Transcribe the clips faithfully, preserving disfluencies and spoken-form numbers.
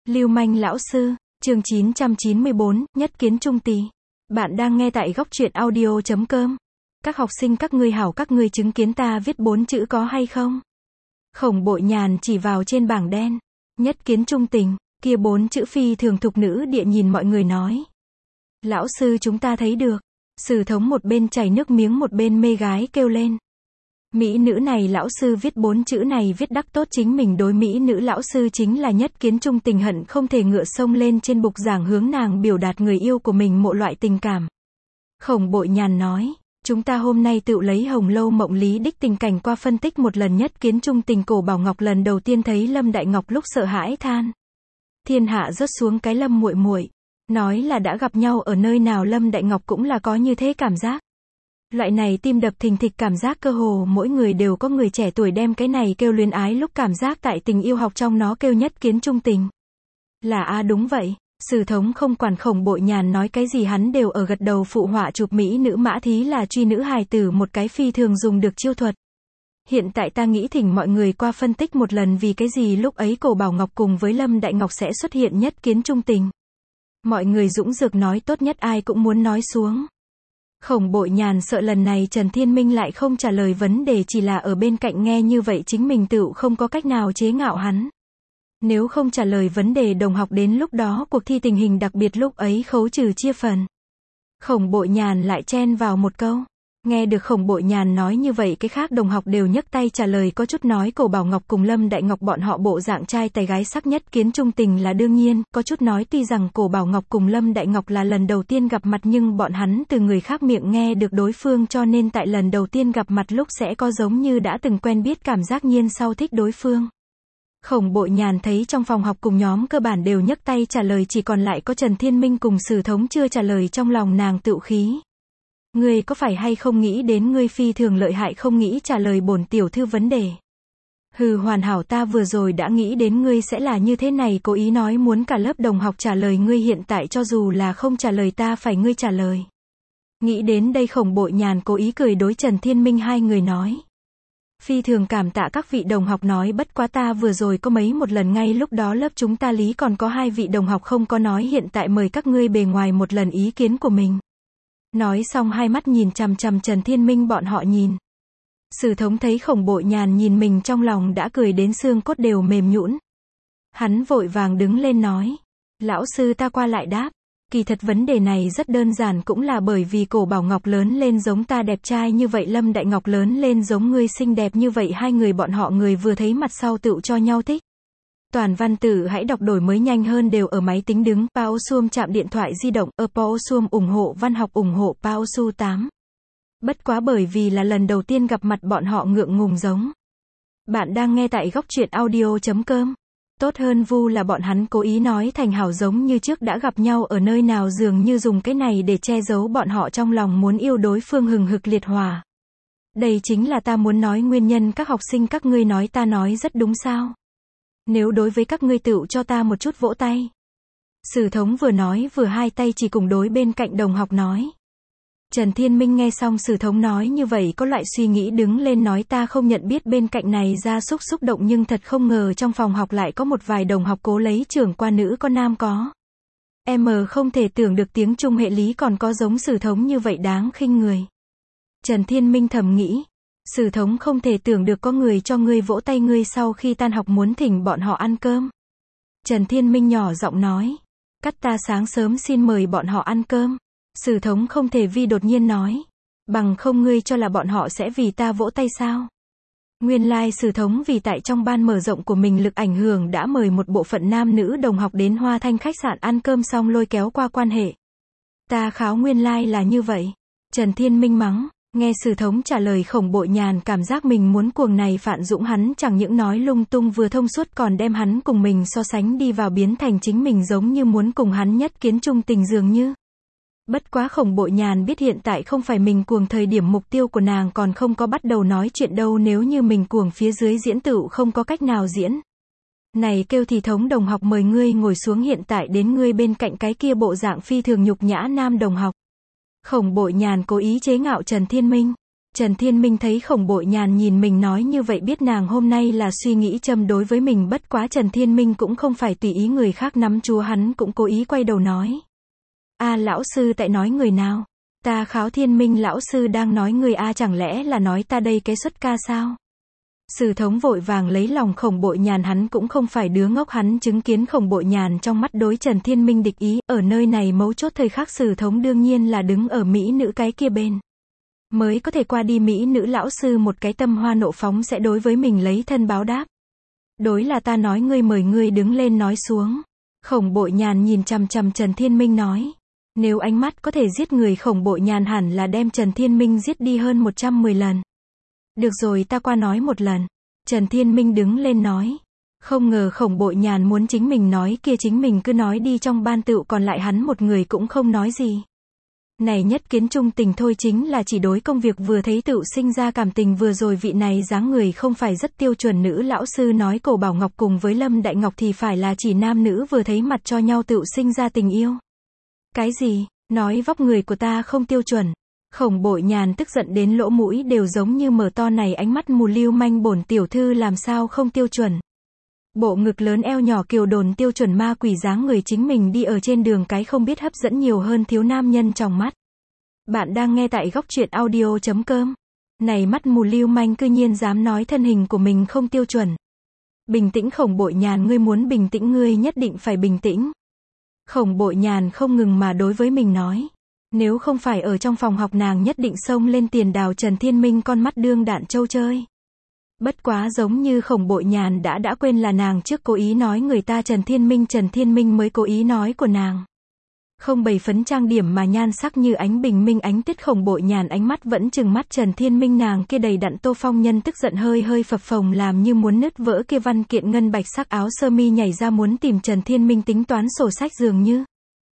Lưu manh lão sư, chương chín trăm chín mươi bốn, nhất kiến trung tỳ. Bạn đang nghe tại góc truyện audio chấm com. Các học sinh các ngươi hảo, các ngươi chứng kiến ta viết bốn chữ có hay không? Khổng Bội Nhàn chỉ vào trên bảng đen. Nhất kiến trung tình, kia bốn chữ phi thường thục nữ địa nhìn mọi người nói. Lão sư chúng ta thấy được. Sử thống một bên chảy nước miếng một bên mê gái kêu lên. Mỹ nữ này lão sư viết bốn chữ này viết đắc tốt, chính mình đối mỹ nữ lão sư chính là nhất kiến trung tình, hận không thể ngựa sông lên trên bục giảng hướng nàng biểu đạt người yêu của mình mộ loại tình cảm. Khổng Bội Nhàn nói, chúng ta hôm nay tự lấy Hồng Lâu Mộng Lý đích tình cảnh qua phân tích một lần. Nhất kiến trung tình, Cổ Bảo Ngọc lần đầu tiên thấy Lâm Đại Ngọc lúc sợ hãi than. Thiên hạ rớt xuống cái Lâm muội muội, nói là đã gặp nhau ở nơi nào. Lâm Đại Ngọc cũng là có như thế cảm giác. Loại này tim đập thình thịch cảm giác, cơ hồ mỗi người đều có, người trẻ tuổi đem cái này kêu luyến ái, lúc cảm giác tại tình yêu học trong nó kêu nhất kiến trung tình. Là a à, đúng vậy. Sử thống không quản Khổng Bội Nhàn nói cái gì, hắn đều ở gật đầu phụ họa. Chụp mỹ nữ mã thí là truy nữ hài tử một cái phi thường dùng được chiêu thuật. Hiện tại ta nghĩ thỉnh mọi người qua phân tích một lần vì cái gì lúc ấy Cổ Bảo Ngọc cùng với Lâm Đại Ngọc sẽ xuất hiện nhất kiến trung tình. Mọi người dũng dược nói, tốt nhất ai cũng muốn nói xuống. Khổng Bội Nhàn sợ lần này Trần Thiên Minh lại không trả lời vấn đề, chỉ là ở bên cạnh nghe, như vậy chính mình tựu không có cách nào chế ngạo hắn. Nếu không trả lời vấn đề đồng học, đến lúc đó cuộc thi tình hình đặc biệt lúc ấy khấu trừ chia phần. Khổng Bội Nhàn lại chen vào một câu. Nghe được Khổng Bội Nhàn nói như vậy, cái khác đồng học đều nhấc tay trả lời, có chút nói Cổ Bảo Ngọc cùng Lâm Đại Ngọc bọn họ bộ dạng trai tài gái sắc, nhất kiến trung tình là đương nhiên, có chút nói tuy rằng Cổ Bảo Ngọc cùng Lâm Đại Ngọc là lần đầu tiên gặp mặt, nhưng bọn hắn từ người khác miệng nghe được đối phương, cho nên tại lần đầu tiên gặp mặt lúc sẽ có giống như đã từng quen biết cảm giác, nhiên sau thích đối phương. Khổng Bội Nhàn thấy trong phòng học cùng nhóm cơ bản đều nhấc tay trả lời, chỉ còn lại có Trần Thiên Minh cùng Sử thống chưa trả lời, trong lòng nàng tựu khí. Ngươi có phải hay không nghĩ đến ngươi phi thường lợi hại không nghĩ trả lời bổn tiểu thư vấn đề? Hừ, hoàn hảo, ta vừa rồi đã nghĩ đến ngươi sẽ là như thế này, cố ý nói muốn cả lớp đồng học trả lời, ngươi hiện tại cho dù là không trả lời ta phải ngươi trả lời. Nghĩ đến đây Khổng Bội Nhàn cố ý cười đối Trần Thiên Minh hai người nói. Phi thường cảm tạ các vị đồng học, nói bất quá ta vừa rồi có mấy một lần, ngay lúc đó lớp chúng ta lý còn có hai vị đồng học không có nói, hiện tại mời các ngươi bề ngoài một lần ý kiến của mình. Nói xong hai mắt nhìn chằm chằm Trần Thiên Minh bọn họ nhìn. Sử thống thấy Khổng Bội Nhàn nhìn mình, trong lòng đã cười đến xương cốt đều mềm nhũn. Hắn vội vàng đứng lên nói. Lão sư ta qua lại đáp. Kỳ thật vấn đề này rất đơn giản, cũng là bởi vì Cổ Bảo Ngọc lớn lên giống ta đẹp trai như vậy, Lâm Đại Ngọc lớn lên giống ngươi xinh đẹp như vậy, hai người bọn họ người vừa thấy mặt sau tựu cho nhau thích. Toàn văn tự hãy đọc đổi mới nhanh hơn đều ở máy tính đứng. Pao Suom chạm điện thoại di động. Ở Pao Suom ủng hộ văn học, ủng hộ Pao Su tám. Bất quá bởi vì là lần đầu tiên gặp mặt bọn họ ngượng ngùng giống. Bạn đang nghe tại góc truyện audio chấm com. Tốt hơn vu là bọn hắn cố ý nói thành hảo giống như trước đã gặp nhau ở nơi nào, dường như dùng cái này để che giấu bọn họ trong lòng muốn yêu đối phương hừng hực liệt hỏa. Đây chính là ta muốn nói nguyên nhân. Các học sinh các ngươi nói ta nói rất đúng sao? Nếu đối với các ngươi tựu cho ta một chút vỗ tay. Sử thống vừa nói vừa hai tay chỉ cùng đối bên cạnh đồng học nói. Trần Thiên Minh nghe xong Sử thống nói như vậy có loại suy nghĩ, đứng lên nói ta không nhận biết, bên cạnh này ra xúc xúc động, nhưng thật không ngờ trong phòng học lại có một vài đồng học cố lấy trưởng qua nữ có nam có. Em không thể tưởng được tiếng Trung hệ lý còn có giống Sử thống như vậy đáng khinh người. Trần Thiên Minh thầm nghĩ. Sử thống không thể tưởng được có người cho ngươi vỗ tay, ngươi sau khi tan học muốn thỉnh bọn họ ăn cơm. Trần Thiên Minh nhỏ giọng nói. Cắt ta sáng sớm xin mời bọn họ ăn cơm. Sử thống không thể vi đột nhiên nói. Bằng không ngươi cho là bọn họ sẽ vì ta vỗ tay sao? Nguyên lai like Sử thống vì tại trong ban mở rộng của mình lực ảnh hưởng đã mời một bộ phận nam nữ đồng học đến Hoa Thanh khách sạn ăn cơm, xong lôi kéo qua quan hệ. Ta kháo, nguyên lai like là như vậy. Trần Thiên Minh mắng. Nghe Sử thống trả lời, Khổng Bội Nhàn cảm giác mình muốn cuồng này Phạn Dũng, hắn chẳng những nói lung tung vừa thông suốt còn đem hắn cùng mình so sánh đi vào, biến thành chính mình giống như muốn cùng hắn nhất kiến trung tình dường như. Bất quá Khổng Bội Nhàn biết hiện tại không phải mình cuồng thời điểm, mục tiêu của nàng còn không có bắt đầu nói chuyện đâu, nếu như mình cuồng phía dưới diễn tựu không có cách nào diễn. Này kêu thì thống đồng học, mời ngươi ngồi xuống, hiện tại đến ngươi bên cạnh cái kia bộ dạng phi thường nhục nhã nam đồng học. Khổng Bội Nhàn cố ý chế ngạo Trần Thiên Minh. Trần Thiên Minh thấy Khổng Bội Nhàn nhìn mình nói như vậy biết nàng hôm nay là suy nghĩ châm đối với mình, bất quá Trần Thiên Minh cũng không phải tùy ý người khác nắm chúa, hắn cũng cố ý quay đầu nói. A lão sư tại nói người nào? Ta kháo Thiên Minh lão sư đang nói người a, chẳng lẽ là nói ta đây cái xuất ca sao? Sử Thống vội vàng lấy lòng Khổng Bội Nhàn, hắn cũng không phải đứa ngốc, hắn chứng kiến Khổng Bội Nhàn trong mắt đối Trần Thiên Minh địch ý, ở nơi này mấu chốt thời khắc Sử Thống đương nhiên là đứng ở mỹ nữ cái kia bên. Mới có thể qua đi mỹ nữ lão sư một cái tâm hoa nộ phóng sẽ đối với mình lấy thân báo đáp. Đối là ta nói ngươi, mời ngươi đứng lên nói xuống. Khổng Bội Nhàn nhìn chằm chằm Trần Thiên Minh nói. Nếu ánh mắt có thể giết người, Khổng Bội Nhàn hẳn là đem Trần Thiên Minh giết đi hơn một trăm mười lần. Được rồi, ta qua nói một lần. Trần Thiên Minh đứng lên nói. Không ngờ Khổng Bội Nhàn muốn chính mình nói kia chính mình cứ nói đi, trong ban tựu còn lại hắn một người cũng không nói gì. Này nhất kiến trung tình thôi, chính là chỉ đối công việc vừa thấy tựu sinh ra cảm tình. Vừa rồi vị này dáng người không phải rất tiêu chuẩn nữ lão sư nói Cổ Bảo Ngọc cùng với Lâm Đại Ngọc thì phải là chỉ nam nữ vừa thấy mặt cho nhau tựu sinh ra tình yêu. Cái gì? Nói vóc người của ta không tiêu chuẩn. Khổng Bội Nhàn tức giận đến lỗ mũi đều giống như mở to, này ánh mắt mù lưu manh bổn tiểu thư làm sao không tiêu chuẩn. Bộ ngực lớn eo nhỏ kiều đồn tiêu chuẩn ma quỷ dáng người, chính mình đi ở trên đường cái không biết hấp dẫn nhiều hơn thiếu nam nhân trong mắt. Bạn đang nghe tại góc truyện audio chấm com. Này mắt mù lưu manh cư nhiên dám nói thân hình của mình không tiêu chuẩn. Bình tĩnh Khổng Bội Nhàn, ngươi muốn bình tĩnh ngươi nhất định phải bình tĩnh. Khổng Bội Nhàn không ngừng mà đối với mình nói. Nếu không phải ở trong phòng học nàng nhất định xông lên tiền đào Trần Thiên Minh con mắt đương đạn châu chơi. Bất quá giống như Khổng Bội Nhàn đã đã quên là nàng trước cố ý nói người ta Trần Thiên Minh, Trần Thiên Minh mới cố ý nói của nàng. Không bày phấn trang điểm mà nhan sắc như ánh bình minh ánh tuyết, Khổng Bội Nhàn ánh mắt vẫn chừng mắt Trần Thiên Minh, nàng kia đầy đặn tô phong nhân tức giận hơi hơi phập phồng làm như muốn nứt vỡ, kia văn kiện ngân bạch sắc áo sơ mi nhảy ra muốn tìm Trần Thiên Minh tính toán sổ sách dường như.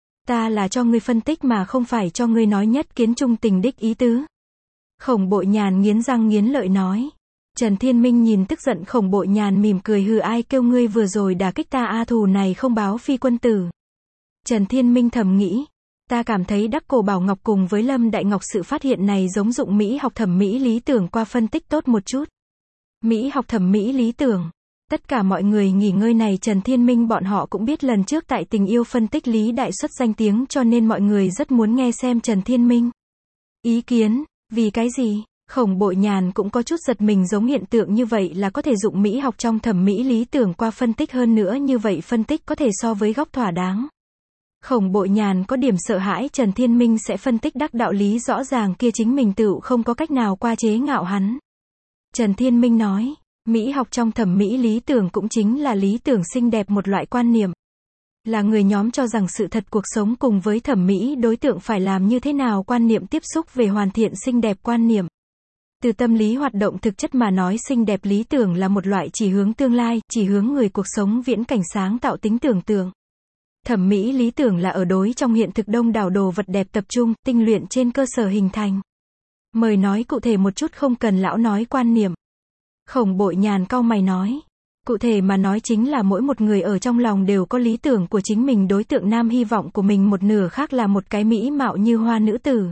Ta là cho ngươi phân tích mà không phải cho ngươi nói nhất kiến trung tình đích ý tứ. Khổng Bội Nhàn nghiến răng nghiến lợi nói. Trần Thiên Minh nhìn tức giận Khổng Bội Nhàn mỉm cười, hừ, ai kêu ngươi vừa rồi đả kích ta a, thù này không báo phi quân tử. Trần Thiên Minh thầm nghĩ. Ta cảm thấy đắc Cổ Bảo Ngọc cùng với Lâm Đại Ngọc sự phát hiện này giống dụng mỹ học thẩm mỹ lý tưởng qua phân tích tốt một chút. Mỹ học thẩm mỹ lý tưởng. Tất cả mọi người nghỉ ngơi này, Trần Thiên Minh bọn họ cũng biết lần trước tại tình yêu phân tích Lý Đại xuất danh tiếng cho nên mọi người rất muốn nghe xem Trần Thiên Minh ý kiến. Vì cái gì? Khổng Bội Nhàn cũng có chút giật mình, giống hiện tượng như vậy là có thể dụng mỹ học trong thẩm mỹ lý tưởng qua phân tích, hơn nữa như vậy phân tích có thể so với góc thỏa đáng. Khổng Bội Nhàn có điểm sợ hãi Trần Thiên Minh sẽ phân tích đắc đạo lý rõ ràng kia chính mình tựu không có cách nào qua chế ngạo hắn. Trần Thiên Minh nói. Mỹ học trong thẩm mỹ lý tưởng cũng chính là lý tưởng xinh đẹp một loại quan niệm. Là người nhóm cho rằng sự thật cuộc sống cùng với thẩm mỹ đối tượng phải làm như thế nào, quan niệm tiếp xúc về hoàn thiện xinh đẹp quan niệm. Từ tâm lý hoạt động thực chất mà nói, xinh đẹp lý tưởng là một loại chỉ hướng tương lai, chỉ hướng người cuộc sống viễn cảnh sáng tạo tính tưởng tượng. Thẩm mỹ lý tưởng là ở đối trong hiện thực đông đảo đồ vật đẹp tập trung, tinh luyện trên cơ sở hình thành. Mời nói cụ thể một chút, không cần lão nói quan niệm. Khổng Bội Nhàn cau mày nói. Cụ thể mà nói chính là mỗi một người ở trong lòng đều có lý tưởng của chính mình, đối tượng nam hy vọng của mình một nửa khác là một cái mỹ mạo như hoa nữ tử.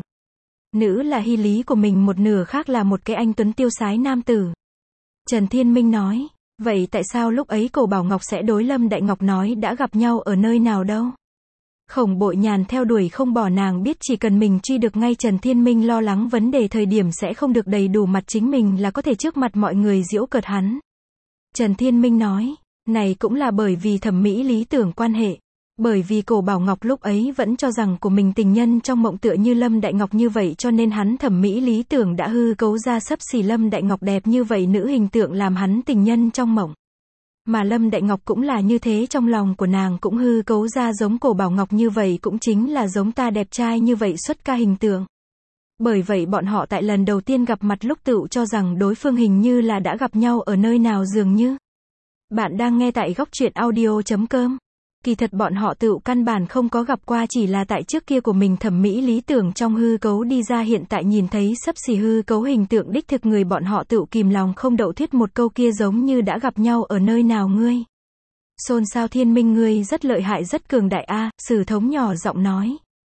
Nữ là hy lý của mình một nửa khác là một cái anh tuấn tiêu sái nam tử. Trần Thiên Minh nói. Vậy tại sao lúc ấy Cổ Bảo Ngọc sẽ đối Lâm Đại Ngọc nói đã gặp nhau ở nơi nào đâu? Khổng Bội Nhàn theo đuổi không bỏ, nàng biết chỉ cần mình truy được ngay Trần Thiên Minh lo lắng vấn đề thời điểm sẽ không được đầy đủ mặt chính mình là có thể trước mặt mọi người giễu cợt hắn. Trần Thiên Minh nói, này cũng là bởi vì thẩm mỹ lý tưởng quan hệ. Bởi vì Cổ Bảo Ngọc lúc ấy vẫn cho rằng của mình tình nhân trong mộng tựa như Lâm Đại Ngọc như vậy, cho nên hắn thẩm mỹ lý tưởng đã hư cấu ra xấp xỉ Lâm Đại Ngọc đẹp như vậy nữ hình tượng làm hắn tình nhân trong mộng. Mà Lâm Đại Ngọc cũng là như thế, trong lòng của nàng cũng hư cấu ra giống Cổ Bảo Ngọc như vậy, cũng chính là giống ta đẹp trai như vậy xuất ca hình tượng. Bởi vậy bọn họ tại lần đầu tiên gặp mặt lúc tựu cho rằng đối phương hình như là đã gặp nhau ở nơi nào dường như. Bạn đang nghe tại góc truyện audio chấm com. Kỳ thật bọn họ tựu căn bản không có gặp qua, chỉ là tại trước kia của mình thẩm mỹ lý tưởng trong hư cấu đi ra, hiện tại nhìn thấy xấp xỉ hư cấu hình tượng đích thực người, bọn họ tựu kìm lòng không đậu thuyết một câu kia giống như đã gặp nhau ở nơi nào ngươi. Xôn xao. Thiên Minh ngươi rất lợi hại rất cường đại a, Sử Thống nhỏ giọng nói.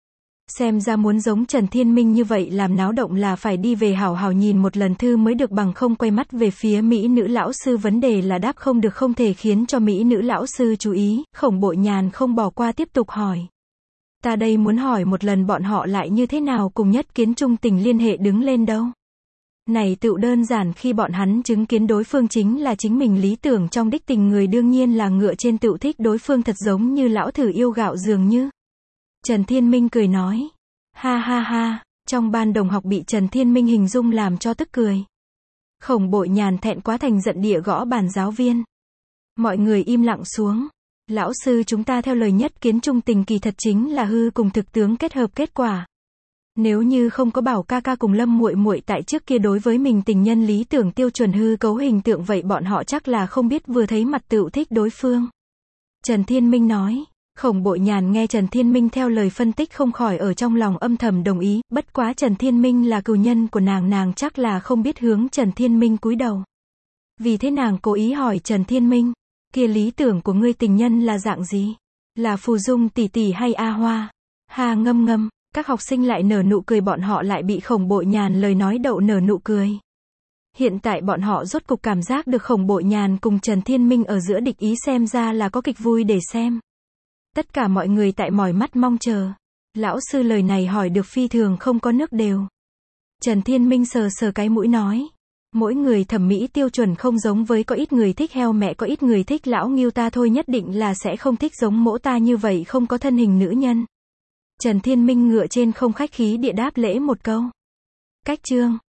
Xem ra muốn giống Trần Thiên Minh như vậy làm náo động là phải đi về hảo hảo nhìn một lần thư mới được, bằng không quay mắt về phía Mỹ nữ lão sư vấn đề là đáp không được, không thể khiến cho Mỹ nữ lão sư chú ý. Khổng Bội Nhàn không bỏ qua tiếp tục hỏi. Ta đây muốn hỏi một lần bọn họ lại như thế nào cùng Nhất Kiến Trung Tình liên hệ đứng lên đâu. Này tựu đơn giản, khi bọn hắn chứng kiến đối phương chính là chính mình lý tưởng trong đích tình người, đương nhiên là ngựa trên tựu thích đối phương, thật giống như lão thử yêu gạo dường như. Trần Thiên Minh cười nói. Ha ha ha, trong ban đồng học bị Trần Thiên Minh hình dung làm cho tức cười. Khổng Bội Nhàn thẹn quá thành giận địa gõ bàn giáo viên. Mọi người im lặng xuống. Lão sư, chúng ta theo lời Nhất Kiến Trung Tình kỳ thật chính là hư cùng thực tướng kết hợp kết quả. Nếu như không có Bảo ca ca cùng Lâm muội muội tại trước kia đối với mình tình nhân lý tưởng tiêu chuẩn hư cấu hình tượng, vậy bọn họ chắc là không biết vừa thấy mặt tựu thích đối phương. Trần Thiên Minh nói. Khổng Bội Nhàn nghe Trần Thiên Minh theo lời phân tích không khỏi ở trong lòng âm thầm đồng ý, bất quá Trần Thiên Minh là cừu nhân của nàng, nàng chắc là không biết hướng Trần Thiên Minh cúi đầu. Vì thế nàng cố ý hỏi Trần Thiên Minh, kia lý tưởng của ngươi tình nhân là dạng gì? Là Phù Dung tỷ tỷ hay A Hoa? Ha ngâm ngâm, các học sinh lại nở nụ cười, bọn họ lại bị Khổng Bội Nhàn lời nói đậu nở nụ cười. Hiện tại bọn họ rốt cục cảm giác được Khổng Bội Nhàn cùng Trần Thiên Minh ở giữa địch ý, xem ra là có kịch vui để xem. Tất cả mọi người tại mỏi mắt mong chờ. Lão sư lời này hỏi được phi thường không có nước đều. Trần Thiên Minh sờ sờ cái mũi nói. Mỗi người thẩm mỹ tiêu chuẩn không giống, với có ít người thích heo mẹ, có ít người thích lão Ngưu, ta thôi nhất định là sẽ không thích giống mỗ ta như vậy không có thân hình nữ nhân. Trần Thiên Minh ngựa trên không khách khí địa đáp lễ một câu. Cách chương.